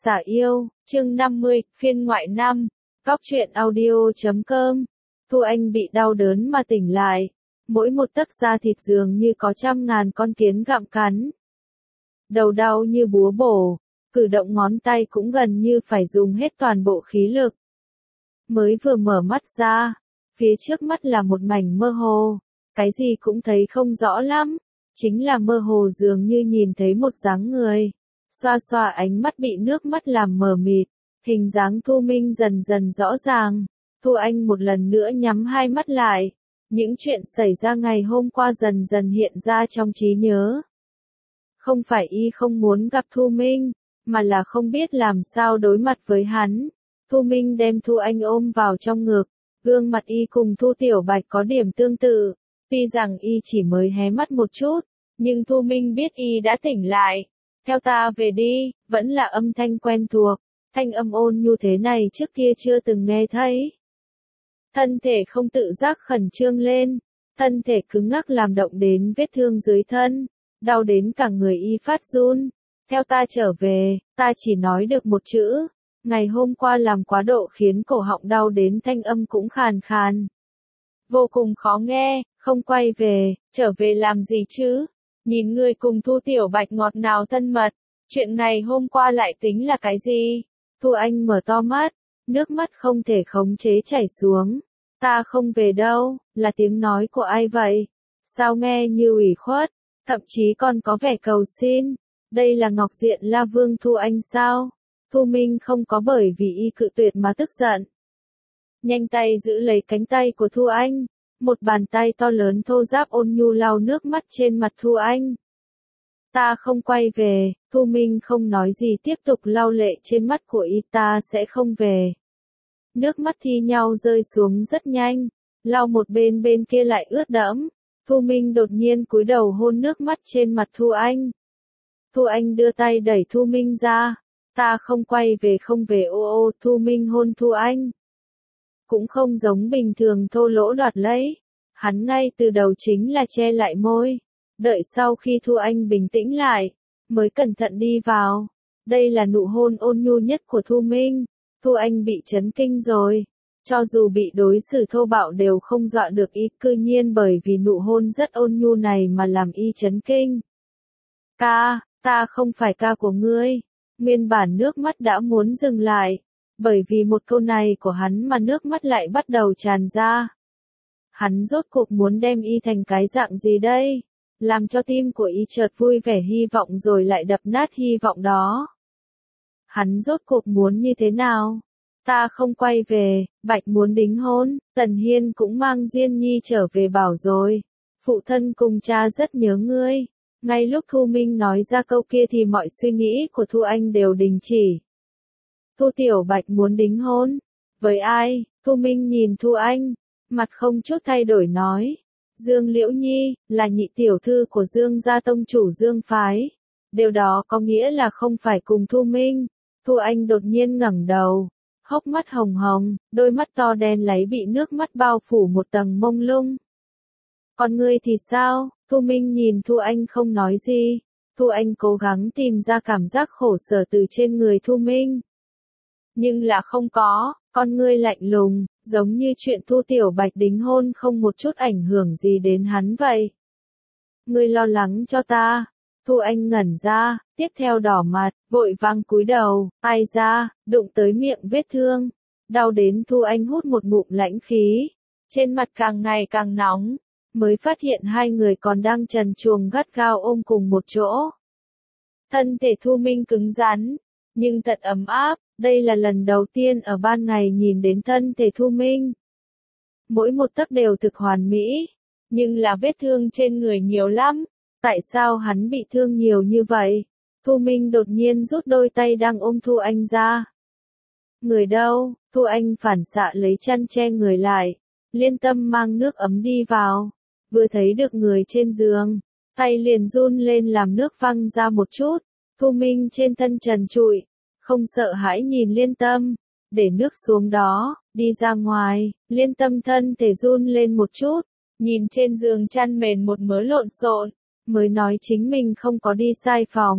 Xả yêu, chương 50, phiên ngoại 5, Góc truyện audio.com. Thu Anh bị đau đớn mà tỉnh lại. Mỗi một tấc da thịt dường như có trăm ngàn con kiến gặm cắn. Đầu đau như búa bổ, cử động ngón tay cũng gần như phải dùng hết toàn bộ khí lực. Mới vừa mở mắt ra, phía trước mắt là một mảnh mơ hồ, cái gì cũng thấy không rõ lắm, chính là mơ hồ dường như nhìn thấy một dáng người. Xoa xoa ánh mắt bị nước mắt làm mờ mịt, hình dáng Thu Minh dần dần rõ ràng. Thu Anh một lần nữa nhắm hai mắt lại, những chuyện xảy ra ngày hôm qua dần dần hiện ra trong trí nhớ. Không phải y không muốn gặp Thu Minh, mà là không biết làm sao đối mặt với hắn. Thu Minh đem Thu Anh ôm vào trong ngực, gương mặt y cùng Thu Tiểu Bạch có điểm tương tự, tuy rằng y chỉ mới hé mắt một chút, nhưng Thu Minh biết y đã tỉnh lại. Theo ta về đi, vẫn là âm thanh quen thuộc, thanh âm ôn nhu thế này trước kia chưa từng nghe thấy. Thân thể không tự giác khẩn trương lên, thân thể cứng ngắc làm động đến vết thương dưới thân, đau đến cả người y phát run. Theo ta trở về, ta chỉ nói được một chữ, ngày hôm qua làm quá độ khiến cổ họng đau đến thanh âm cũng khàn khàn. Vô cùng khó nghe, không quay về, trở về làm gì chứ? Nhìn người cùng Thu Tiểu Bạch ngọt ngào thân mật, chuyện ngày hôm qua lại tính là cái gì? Thu Anh mở to mắt, nước mắt không thể khống chế chảy xuống. Ta không về đâu, là tiếng nói của ai vậy? Sao nghe như ủy khuất, thậm chí còn có vẻ cầu xin. Đây là Ngọc Diện La Vương Thu Anh sao? Thu Minh không có bởi vì y cự tuyệt mà tức giận. Nhanh tay giữ lấy cánh tay của Thu Anh. Một bàn tay to lớn thô ráp ôn nhu lau nước mắt trên mặt Thu Anh. Ta không quay về, Thu Minh không nói gì tiếp tục lau lệ trên mắt của y, ta sẽ không về. Nước mắt thi nhau rơi xuống rất nhanh, lau một bên bên kia lại ướt đẫm. Thu Minh đột nhiên cúi đầu hôn nước mắt trên mặt Thu Anh. Thu Anh đưa tay đẩy Thu Minh ra. Ta không quay về không về ô ô. Thu Minh hôn Thu Anh. Cũng không giống bình thường thô lỗ đoạt lấy. Hắn ngay từ đầu chính là che lại môi. Đợi sau khi Thu Anh bình tĩnh lại, mới cẩn thận đi vào. Đây là nụ hôn ôn nhu nhất của Thu Minh. Thu Anh bị chấn kinh rồi. Cho dù bị đối xử thô bạo đều không dọa được y, cư nhiên bởi vì nụ hôn rất ôn nhu này mà làm y chấn kinh. Ca, ta không phải ca của ngươi. Nguyên bản nước mắt đã muốn dừng lại. Bởi vì một câu này của hắn mà nước mắt lại bắt đầu tràn ra. Hắn rốt cuộc muốn đem y thành cái dạng gì đây? Làm cho tim của y chợt vui vẻ hy vọng rồi lại đập nát hy vọng đó. Hắn rốt cuộc muốn như thế nào? Ta không quay về, Bạch muốn đính hôn, Tần Hiên cũng mang Diên Nhi trở về bảo rồi. Phụ thân cùng cha rất nhớ ngươi. Ngay lúc Thu Minh nói ra câu kia thì mọi suy nghĩ của Thu Anh đều đình chỉ. Thu Tiểu Bạch muốn đính hôn. Với ai? Thu Minh nhìn Thu Anh, mặt không chút thay đổi nói. Dương Liễu Nhi, là nhị tiểu thư của Dương gia tông chủ Dương phái. Điều đó có nghĩa là không phải cùng Thu Minh. Thu Anh đột nhiên ngẩng đầu, hốc mắt hồng hồng, đôi mắt to đen láy bị nước mắt bao phủ một tầng mông lung. Còn ngươi thì sao? Thu Minh nhìn Thu Anh không nói gì. Thu Anh cố gắng tìm ra cảm giác khổ sở từ trên người Thu Minh. Nhưng là không có, con ngươi lạnh lùng, giống như chuyện Thu Tiểu Bạch đính hôn không một chút ảnh hưởng gì đến hắn vậy. Ngươi lo lắng cho ta. Thu Anh ngẩn ra, tiếp theo đỏ mặt, vội vàng cúi đầu, ai ra, đụng tới miệng vết thương. Đau đến Thu Anh hút một ngụm lãnh khí, trên mặt càng ngày càng nóng, mới phát hiện hai người còn đang trần truồng gắt gao ôm cùng một chỗ. Thân thể Thu Minh cứng rắn, nhưng thật ấm áp, đây là lần đầu tiên ở ban ngày nhìn đến thân thể Thu Minh. Mỗi một tấc đều thực hoàn mỹ, nhưng là vết thương trên người nhiều lắm. Tại sao hắn bị thương nhiều như vậy? Thu Minh đột nhiên rút đôi tay đang ôm Thu Anh ra. Người đâu? Thu Anh phản xạ lấy chăn che người lại. Liên Tâm mang nước ấm đi vào. Vừa thấy được người trên giường, tay liền run lên làm nước văng ra một chút. Thu Minh trên thân trần trụi, không sợ hãi nhìn Liên Tâm. Để nước xuống đó, đi ra ngoài. Liên Tâm thân thể run lên một chút. Nhìn trên giường chăn mền một mớ lộn xộn. Mới nói chính mình không có đi sai phòng.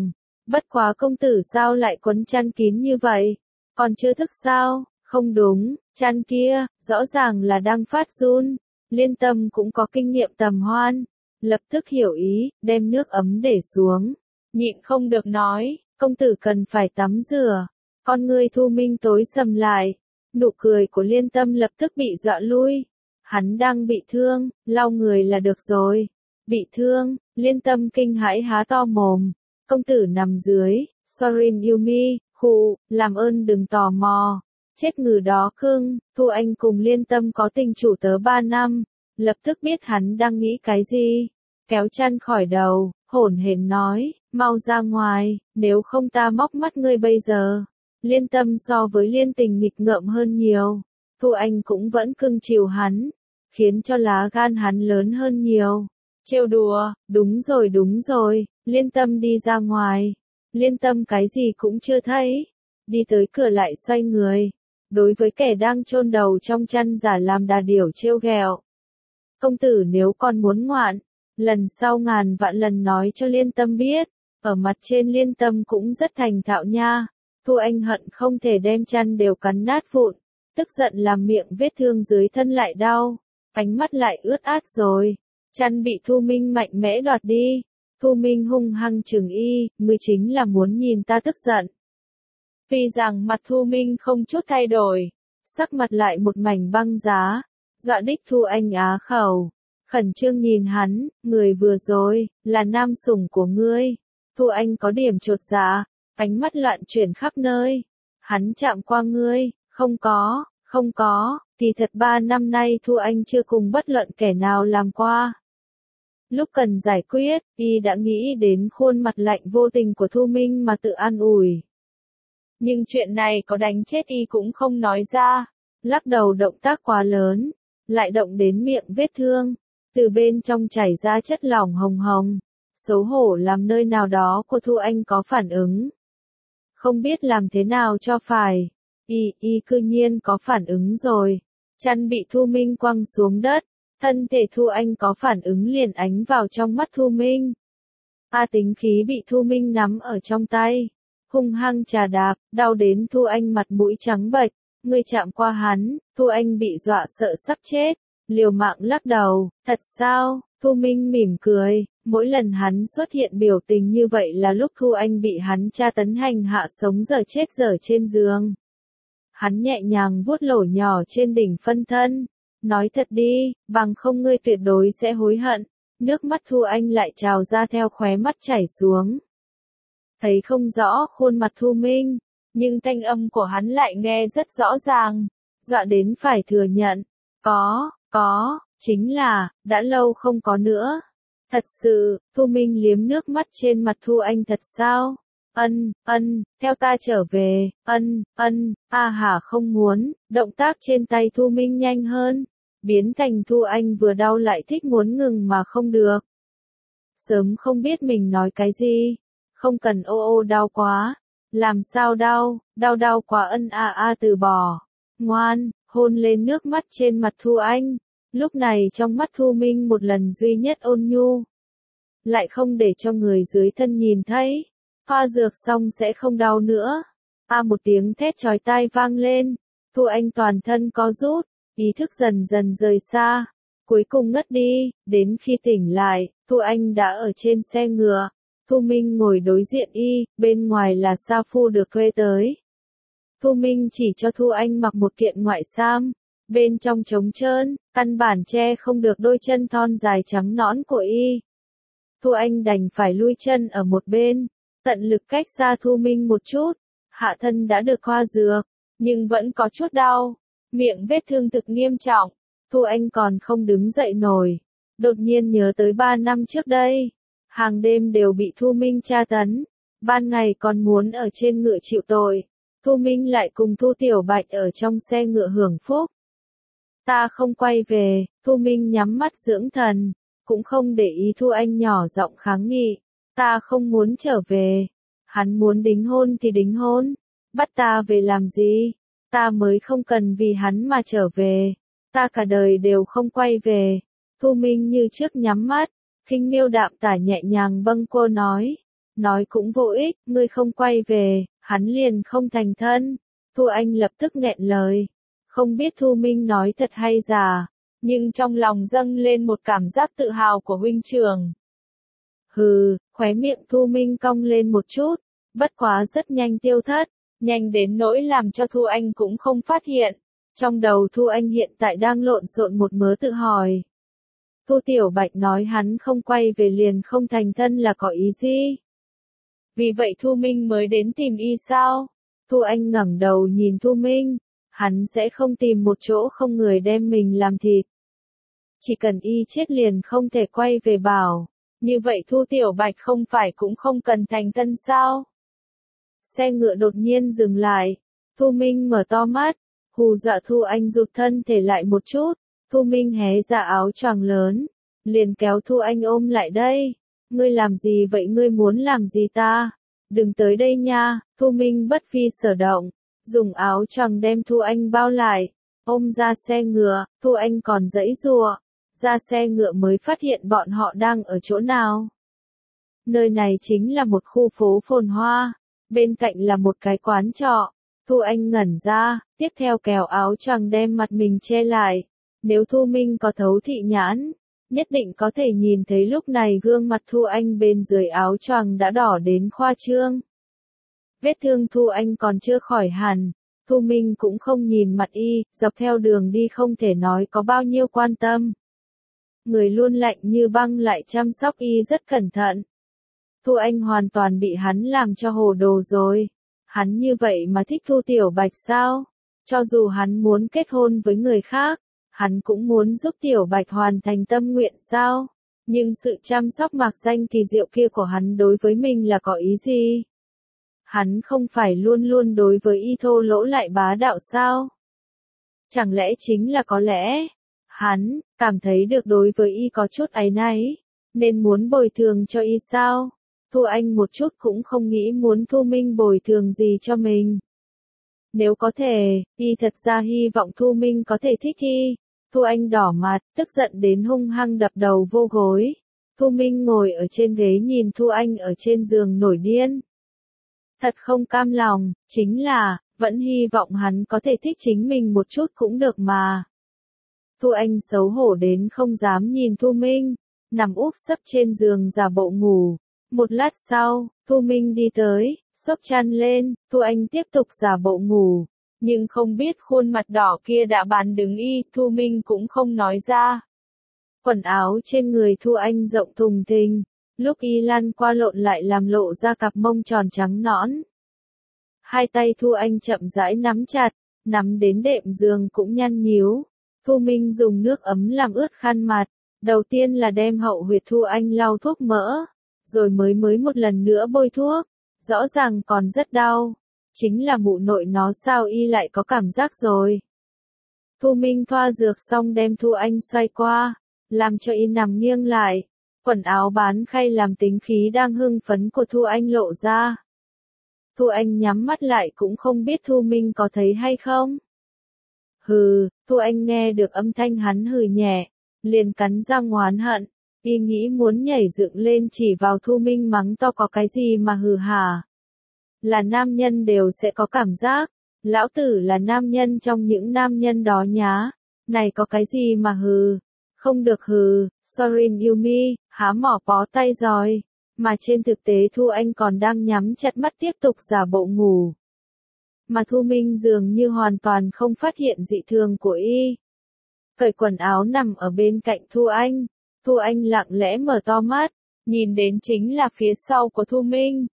Bất quá công tử sao lại quấn chăn kín như vậy? Còn chưa thức sao? Không đúng, chăn kia, rõ ràng là đang phát run. Liên Tâm cũng có kinh nghiệm tầm hoan, lập tức hiểu ý, đem nước ấm để xuống. Nhịn không được nói, công tử cần phải tắm rửa. Con ngươi Thu Minh tối sầm lại, nụ cười của Liên Tâm lập tức bị dọa lui. Hắn đang bị thương, lau người là được rồi. Bị thương, Liên Tâm kinh hãi há to mồm. Công tử nằm dưới, Sorin Yumi, khụ, làm ơn đừng tò mò. Chết ngừ đó cưng, Thu Anh cùng Liên Tâm có tình chủ tớ 3 năm, lập tức biết hắn đang nghĩ cái gì. Kéo chăn khỏi đầu, hổn hển nói, mau ra ngoài, nếu không ta móc mắt ngươi bây giờ. Liên Tâm so với Liên Tình nghịch ngợm hơn nhiều, Thu Anh cũng vẫn cưng chiều hắn, khiến cho lá gan hắn lớn hơn nhiều. Trêu đùa, đúng rồi, Liên Tâm đi ra ngoài. Liên Tâm cái gì cũng chưa thấy, đi tới cửa lại xoay người, đối với kẻ đang chôn đầu trong chăn giả làm đà điểu trêu ghẹo. Công tử nếu còn muốn ngoạn, lần sau ngàn vạn lần nói cho Liên Tâm biết. Ở mặt trên Liên Tâm cũng rất thành thạo nha. Thu Anh hận không thể đem chăn đều cắn nát vụn, tức giận làm miệng vết thương dưới thân lại đau, ánh mắt lại ướt át rồi. Chăn bị Thu Minh mạnh mẽ đoạt đi. Thu Minh hung hăng trừng y, ngươi chính là muốn nhìn ta tức giận. Tuy rằng mặt Thu Minh không chút thay đổi, sắc mặt lại một mảnh băng giá, dọa đích Thu Anh á khẩu, khẩn trương nhìn hắn, người vừa rồi, là nam sủng của ngươi. Thu Anh có điểm chột dạ, ánh mắt loạn chuyển khắp nơi. Hắn chạm qua ngươi, không có, thì thật 3 năm nay Thu Anh chưa cùng bất luận kẻ nào làm qua. Lúc cần giải quyết, y đã nghĩ đến khuôn mặt lạnh vô tình của Thu Minh mà tự an ủi. Nhưng chuyện này có đánh chết y cũng không nói ra. Lắc đầu động tác quá lớn, lại động đến miệng vết thương, từ bên trong chảy ra chất lỏng hồng hồng, xấu hổ làm nơi nào đó của Thu Anh có phản ứng. Không biết làm thế nào cho phải, y cư nhiên có phản ứng rồi. Chăn bị Thu Minh quăng xuống đất, thân thể Thu Anh có phản ứng liền ánh vào trong mắt Thu Minh. Tính khí bị Thu Minh nắm ở trong tay, hung hăng chà đạp, đau đến Thu Anh mặt mũi trắng bệch. Ngươi chạm qua hắn, Thu Anh bị dọa sợ sắp chết, liều mạng lắc đầu, thật sao? Thu Minh mỉm cười, mỗi lần hắn xuất hiện biểu tình như vậy là lúc Thu Anh bị hắn tra tấn hành hạ sống dở chết dở trên giường. Hắn nhẹ nhàng vuốt lỗ nhỏ trên đỉnh phân thân, nói thật đi, bằng không ngươi tuyệt đối sẽ hối hận. Nước mắt Thu Anh lại trào ra theo khóe mắt chảy xuống. Thấy không rõ khuôn mặt Thu Minh, nhưng thanh âm của hắn lại nghe rất rõ ràng, dọa đến phải thừa nhận. Có, chính là, đã lâu không có nữa. Thật sự, Thu Minh liếm nước mắt trên mặt Thu Anh thật sao? Theo ta trở về, hả không muốn, động tác trên tay Thu Minh nhanh hơn, biến thành Thu Anh vừa đau lại thích muốn ngừng mà không được. Sớm không biết mình nói cái gì, không cần ô đau quá, làm sao đau quá từ bỏ, ngoan, hôn lên nước mắt trên mặt Thu Anh, lúc này trong mắt Thu Minh một lần duy nhất ôn nhu, lại không để cho người dưới thân nhìn thấy. Pha dược xong sẽ không đau nữa. Một tiếng thét chói tai vang lên. Thu Anh toàn thân co rút, ý thức dần dần rời xa. Cuối cùng ngất đi, đến khi tỉnh lại, Thu Anh đã ở trên xe ngựa. Thu Minh ngồi đối diện y, bên ngoài là sa phu được thuê tới. Thu Minh chỉ cho Thu Anh mặc một kiện ngoại sam, bên trong trống trơn, căn bản che không được đôi chân thon dài trắng nõn của y. Thu Anh đành phải lui chân ở một bên, tận lực cách xa Thu Minh một chút. Hạ thân đã được thoa dược, nhưng vẫn có chút đau, miệng vết thương thực nghiêm trọng. Thu Anh còn không đứng dậy nổi, đột nhiên nhớ tới 3 năm trước đây, hàng đêm đều bị Thu Minh tra tấn, ban ngày còn muốn ở trên ngựa chịu tội. Thu Minh lại cùng Thu Tiểu Bạch ở trong xe ngựa hưởng phúc. Ta không quay về, Thu Minh nhắm mắt dưỡng thần, cũng không để ý Thu Anh nhỏ giọng kháng nghị. Ta không muốn trở về. Hắn muốn đính hôn thì đính hôn. Bắt ta về làm gì? Ta mới không cần vì hắn mà trở về. Ta cả đời đều không quay về. Thu Minh như trước nhắm mắt, khinh miêu đạm tả nhẹ nhàng bâng quơ nói. nói cũng vô ích, ngươi không quay về, hắn liền không thành thân. Thu Anh lập tức nghẹn lời. Không biết Thu Minh nói thật hay giả, nhưng trong lòng dâng lên một cảm giác tự hào của huynh trưởng. Hừ, khóe miệng Thu Minh cong lên một chút, bất quá rất nhanh tiêu thất, nhanh đến nỗi làm cho Thu Anh cũng không phát hiện. Trong đầu Thu Anh hiện tại đang lộn xộn một mớ tự hỏi. Thu Tiểu Bạch nói hắn không quay về liền không thành thân là có ý gì? Vì vậy Thu Minh mới đến tìm y sao? Thu Anh ngẩng đầu nhìn Thu Minh, hắn sẽ không tìm một chỗ không người đem mình làm thịt. Chỉ cần y chết liền không thể quay về bảo, như vậy Thu Tiểu Bạch không phải cũng không cần thành thân sao? Xe ngựa đột nhiên dừng lại, Thu Minh mở to mắt, hù dọa Thu Anh rụt thân thể lại một chút, Thu Minh hé ra áo choàng lớn, liền kéo Thu Anh ôm lại đây. Ngươi làm gì vậy, ngươi muốn làm gì ta? Đừng tới đây nha. Thu Minh bất phi sở động, dùng áo choàng đem Thu Anh bao lại, ôm ra xe ngựa. Thu Anh còn giãy giụa, ra xe ngựa mới phát hiện bọn họ đang ở chỗ nào. Nơi này chính là một khu phố phồn hoa, bên cạnh là một cái quán trọ. Thu Anh ngẩn ra, tiếp theo kéo áo choàng đem mặt mình che lại. Nếu Thu Minh có thấu thị nhãn, nhất định có thể nhìn thấy lúc này gương mặt Thu Anh bên dưới áo choàng đã đỏ đến khoa trương. Vết thương Thu Anh còn chưa khỏi hẳn, Thu Minh cũng không nhìn mặt y, dọc theo đường đi không thể nói có bao nhiêu quan tâm. Người luôn lạnh như băng lại chăm sóc y rất cẩn thận. Thu Anh hoàn toàn bị hắn làm cho hồ đồ rồi. Hắn như vậy mà thích Thu Tiểu Bạch sao? Cho dù hắn muốn kết hôn với người khác, hắn cũng muốn giúp Tiểu Bạch hoàn thành tâm nguyện sao? Nhưng sự chăm sóc mạc danh kỳ diệu kia của hắn đối với mình là có ý gì? Hắn không phải luôn luôn đối với y thô lỗ lại bá đạo sao? Chẳng lẽ chính là có lẽ, hắn cảm thấy được đối với y có chút áy náy, nên muốn bồi thường cho y sao? Thu Anh một chút cũng không nghĩ muốn Thu Minh bồi thường gì cho mình. Nếu có thể, y thật ra hy vọng Thu Minh có thể thích y. Thu Anh đỏ mặt, tức giận đến hung hăng đập đầu vô gối. Thu Minh ngồi ở trên ghế nhìn Thu Anh ở trên giường nổi điên. Thật không cam lòng, chính là, vẫn hy vọng hắn có thể thích chính mình một chút cũng được mà. Thu Anh xấu hổ đến không dám nhìn Thu Minh, nằm úp sấp trên giường giả bộ ngủ. Một lát sau, Thu Minh đi tới, xốc chăn lên, Thu Anh tiếp tục giả bộ ngủ. Nhưng không biết khuôn mặt đỏ kia đã bán đứng y, Thu Minh cũng không nói ra. Quần áo trên người Thu Anh rộng thùng thình, lúc y lăn qua lộn lại làm lộ ra cặp mông tròn trắng nõn. Hai tay Thu Anh chậm rãi nắm chặt, nắm đến đệm giường cũng nhăn nhíu. Thu Minh dùng nước ấm làm ướt khăn mặt, đầu tiên là đem hậu huyệt Thu Anh lau thuốc mỡ, rồi mới một lần nữa bôi thuốc, rõ ràng còn rất đau. Chính là mụ nội nó sao y lại có cảm giác rồi. Thu Minh thoa dược xong đem Thu Anh xoay qua, làm cho y nằm nghiêng lại. Quần áo bán khay làm tính khí đang hưng phấn của Thu Anh lộ ra. Thu Anh nhắm mắt lại cũng không biết Thu Minh có thấy hay không. Hừ, Thu Anh nghe được âm thanh hắn hừ nhẹ, liền cắn răng oán hận. Y nghĩ muốn nhảy dựng lên chỉ vào Thu Minh mắng to có cái gì mà hừ hả. Là nam nhân đều sẽ có cảm giác, lão tử là nam nhân trong những nam nhân đó nhá, này có cái gì mà hừ, không được hừ, sorry Yumi, há mỏ bó tay rồi, mà trên thực tế Thu Anh còn đang nhắm chặt mắt tiếp tục giả bộ ngủ. Mà Thu Minh dường như hoàn toàn không phát hiện dị thường của y. Cởi quần áo nằm ở bên cạnh Thu Anh lặng lẽ mở to mắt, nhìn đến chính là phía sau của Thu Minh.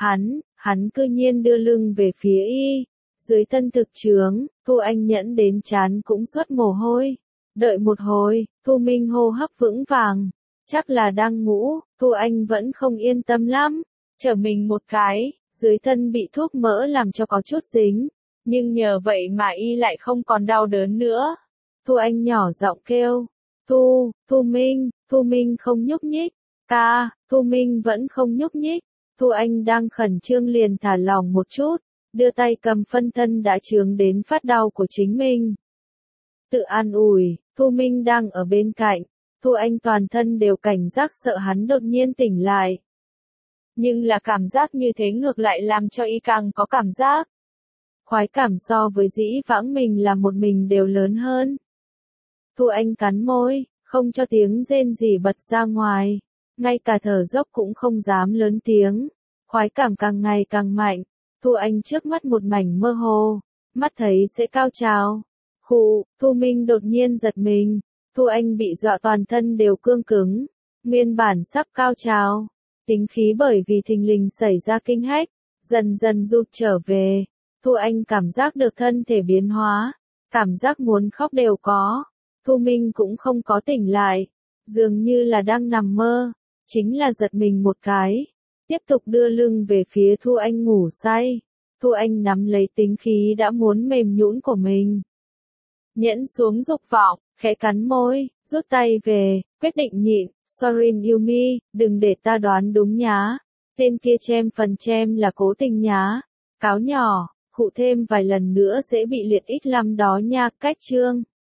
Hắn cư nhiên đưa lưng về phía y, dưới thân thực trướng, Thu Anh nhẫn đến chán cũng xuất mồ hôi. Đợi một hồi, Thu Minh hô hấp vững vàng, chắc là đang ngủ, Thu Anh vẫn không yên tâm lắm, trở mình một cái, dưới thân bị thuốc mỡ làm cho có chút dính, nhưng nhờ vậy mà y lại không còn đau đớn nữa. Thu Anh nhỏ giọng kêu, Thu Minh không nhúc nhích, Thu Minh vẫn không nhúc nhích. Thu Anh đang khẩn trương liền thả lỏng một chút, đưa tay cầm phân thân đã chướng đến phát đau của chính mình. Tự an ủi, Thu Minh đang ở bên cạnh, Thu Anh toàn thân đều cảnh giác sợ hắn đột nhiên tỉnh lại. Nhưng là cảm giác như thế ngược lại làm cho y càng có cảm giác. Khoái cảm so với dĩ vãng mình là một mình đều lớn hơn. Thu Anh cắn môi, không cho tiếng rên rỉ bật ra ngoài. Ngay cả thở dốc cũng không dám lớn tiếng. Khoái cảm càng ngày càng mạnh. Thu Anh trước mắt một mảnh mơ hồ. Mắt thấy sẽ cao trào. Thu Minh đột nhiên giật mình. Thu Anh bị dọa toàn thân đều cương cứng. Nguyên bản sắp cao trào. Tính khí bởi vì thình lình xảy ra kinh hách. Dần dần rụt trở về. Thu Anh cảm giác được thân thể biến hóa. Cảm giác muốn khóc đều có. Thu Minh cũng không có tỉnh lại. Dường như là đang nằm mơ. Chính là giật mình một cái. Tiếp tục đưa lưng về phía Thu Anh ngủ say. Thu Anh nắm lấy tính khí đã muốn mềm nhũn của mình. Nhẫn xuống dục vọng, khẽ cắn môi, rút tay về, quyết định nhịn. Sorry Yumi, đừng để ta đoán đúng nhá. Tên kia phần là cố tình nhá. Cáo nhỏ, khụ thêm vài lần nữa sẽ bị liệt X5 đó nha. Cách chương